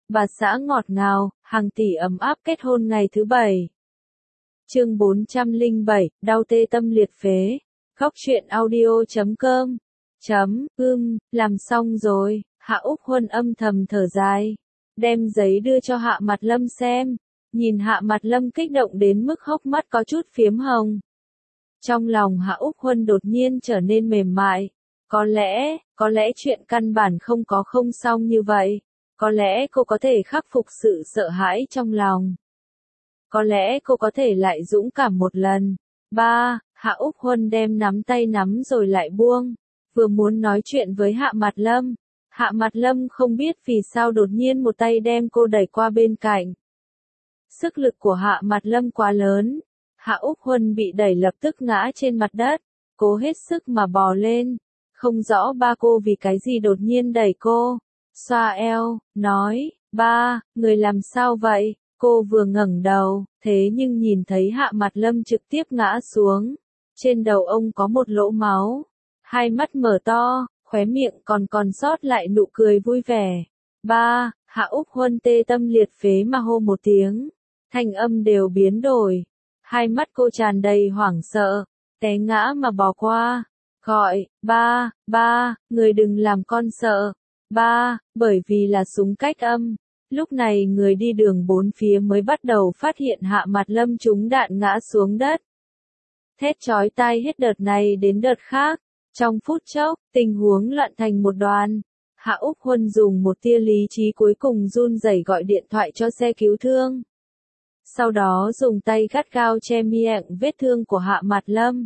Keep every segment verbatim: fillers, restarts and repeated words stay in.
bà xã ngọt ngào, hàng tỷ ấm áp kết hôn ngày thứ bảy. Chương bốn trăm lẻ bảy, đau tê tâm liệt phế. Góc truyện audio chấm com. Chấm, ưm, làm xong rồi, Hạ Úc Huân âm thầm thở dài. Đem giấy đưa cho Hạ Mặt Lâm xem. Nhìn Hạ Mặt Lâm kích động đến mức hốc mắt có chút phiếm hồng. Trong lòng Hạ Úc Huân đột nhiên trở nên mềm mại. Có lẽ, có lẽ chuyện căn bản không có không xong như vậy. Có lẽ cô có thể khắc phục sự sợ hãi trong lòng. Có lẽ cô có thể lại dũng cảm một lần. Ba, Hạ Úc Huân đem nắm tay nắm rồi lại buông. Vừa muốn nói chuyện với Hạ Mặt Lâm. Hạ Mặt Lâm không biết vì sao đột nhiên một tay đem cô đẩy qua bên cạnh. Sức lực của Hạ Mặt Lâm quá lớn. Hạ Úc Huân bị đẩy lập tức ngã trên mặt đất. Cố hết sức mà bò lên. Không rõ ba cô vì cái gì đột nhiên đẩy cô. Xoa eo, nói, ba, người làm sao vậy? Cô vừa ngẩng đầu, thế nhưng nhìn thấy Hạ Mặt Lâm trực tiếp ngã xuống. Trên đầu ông có một lỗ máu. Hai mắt mở to, khóe miệng còn còn sót lại nụ cười vui vẻ. Ba, Hạ Úc Huân tê tâm liệt phế mà hô một tiếng. Thanh âm đều biến đổi. Hai mắt cô tràn đầy hoảng sợ, té ngã mà bò qua. Gọi, ba, ba, người đừng làm con sợ. Ba, bởi vì là súng cách âm. Lúc này người đi đường bốn phía mới bắt đầu phát hiện Hạ Mặt Lâm trúng đạn ngã xuống đất. Thét chói tai hết đợt này đến đợt khác. Trong phút chốc, tình huống loạn thành một đoàn. Hạ Úc Huân dùng một tia lý trí cuối cùng run rẩy gọi điện thoại cho xe cứu thương. Sau đó dùng tay gắt gao che miệng vết thương của Hạ Mặt Lâm.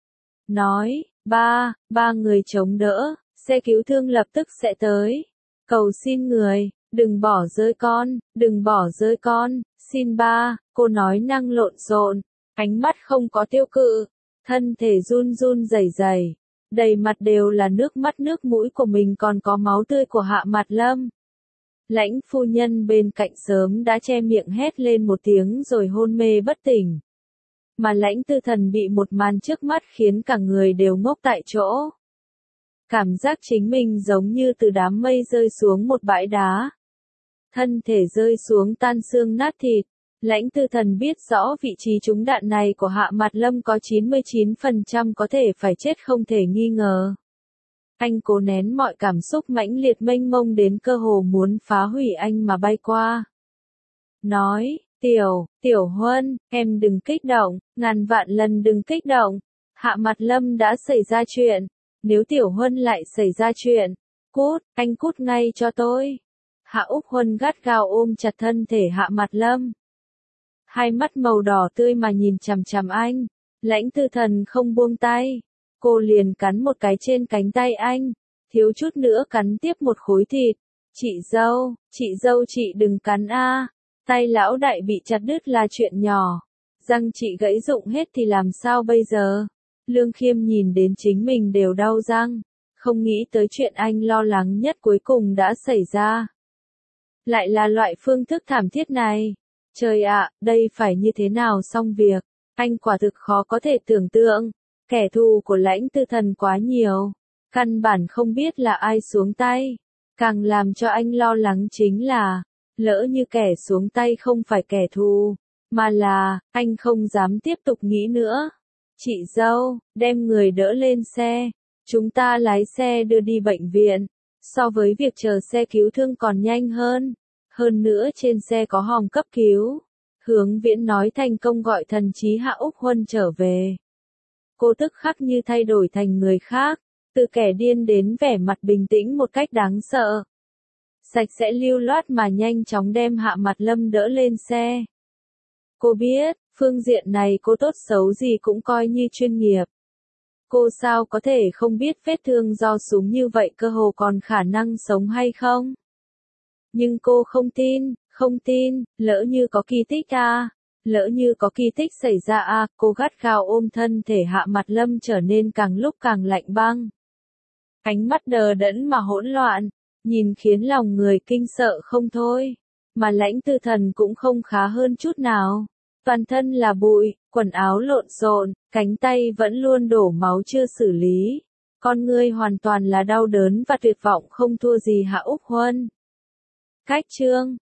Nói, ba, ba người chống đỡ, xe cứu thương lập tức sẽ tới. Cầu xin người, đừng bỏ rơi con, đừng bỏ rơi con, xin ba, cô nói năng lộn xộn, ánh mắt không có tiêu cự, thân thể run run rẩy rẩy, đầy mặt đều là nước mắt nước mũi của mình còn có máu tươi của Hạ Mặt Lâm. Lãnh phu nhân bên cạnh sớm đã che miệng hét lên một tiếng rồi hôn mê bất tỉnh. Mà Lãnh Tư Thần bị một màn trước mắt khiến cả người đều ngốc tại chỗ. Cảm giác chính mình giống như từ đám mây rơi xuống một bãi đá. Thân thể rơi xuống tan xương nát thịt. Lãnh Tư Thần biết rõ vị trí trúng đạn này của Hạ Mặt Lâm có chín mươi chín phần trăm có thể phải chết không thể nghi ngờ. Anh cố nén mọi cảm xúc mãnh liệt mênh mông đến cơ hồ muốn phá hủy anh mà bay qua. Nói, Tiểu, Tiểu Huân, em đừng kích động, ngàn vạn lần đừng kích động. Hạ Mặt Lâm đã xảy ra chuyện. Nếu Tiểu Huân lại xảy ra chuyện, cút, anh cút ngay cho tôi. Hạ Úc Huân gắt gao ôm chặt thân thể Hạ Mặt Lâm. Hai mắt màu đỏ tươi mà nhìn chằm chằm anh. Lãnh Tư Thần không buông tay. Cô liền cắn một cái trên cánh tay anh. Thiếu chút nữa cắn tiếp một khối thịt. Chị dâu, chị dâu chị đừng cắn a. Tay lão đại bị chặt đứt là chuyện nhỏ. Răng chị gãy rụng hết thì làm sao bây giờ? Lương Khiêm nhìn đến chính mình đều đau răng. Không nghĩ tới chuyện anh lo lắng nhất cuối cùng đã xảy ra. Lại là loại phương thức thảm thiết này. Trời ạ, đây phải như thế nào xong việc? Anh quả thực khó có thể tưởng tượng. Kẻ thù của Lãnh Tư Thần quá nhiều. Căn bản không biết là ai xuống tay. Càng làm cho anh lo lắng chính là, lỡ như kẻ xuống tay không phải kẻ thù, mà là, anh không dám tiếp tục nghĩ nữa. Chị dâu, đem người đỡ lên xe. Chúng ta lái xe đưa đi bệnh viện. So với việc chờ xe cứu thương còn nhanh hơn. Hơn nữa trên xe có hòm cấp cứu. Hướng Viễn nói thành công gọi thần trí Hạ Úc Huân trở về. Cô tức khắc như thay đổi thành người khác. Từ kẻ điên đến vẻ mặt bình tĩnh một cách đáng sợ. Sạch sẽ lưu loát mà nhanh chóng đem Hạ Mặt Lâm đỡ lên xe. Cô biết, phương diện này cô tốt xấu gì cũng coi như chuyên nghiệp. Cô sao có thể không biết vết thương do súng như vậy cơ hồ còn khả năng sống hay không? Nhưng cô không tin, không tin, lỡ như có kỳ tích à, lỡ như có kỳ tích xảy ra à, cô gắt gao ôm thân thể Hạ Mặt Lâm trở nên càng lúc càng lạnh băng. Ánh mắt đờ đẫn mà hỗn loạn, nhìn khiến lòng người kinh sợ không thôi, mà Lãnh Tư Thần cũng không khá hơn chút nào. Toàn thân là bụi, quần áo lộn xộn, cánh tay vẫn luôn đổ máu chưa xử lý. Con ngươi hoàn toàn là đau đớn và tuyệt vọng không thua gì Hạ Úc Huân. Cách chương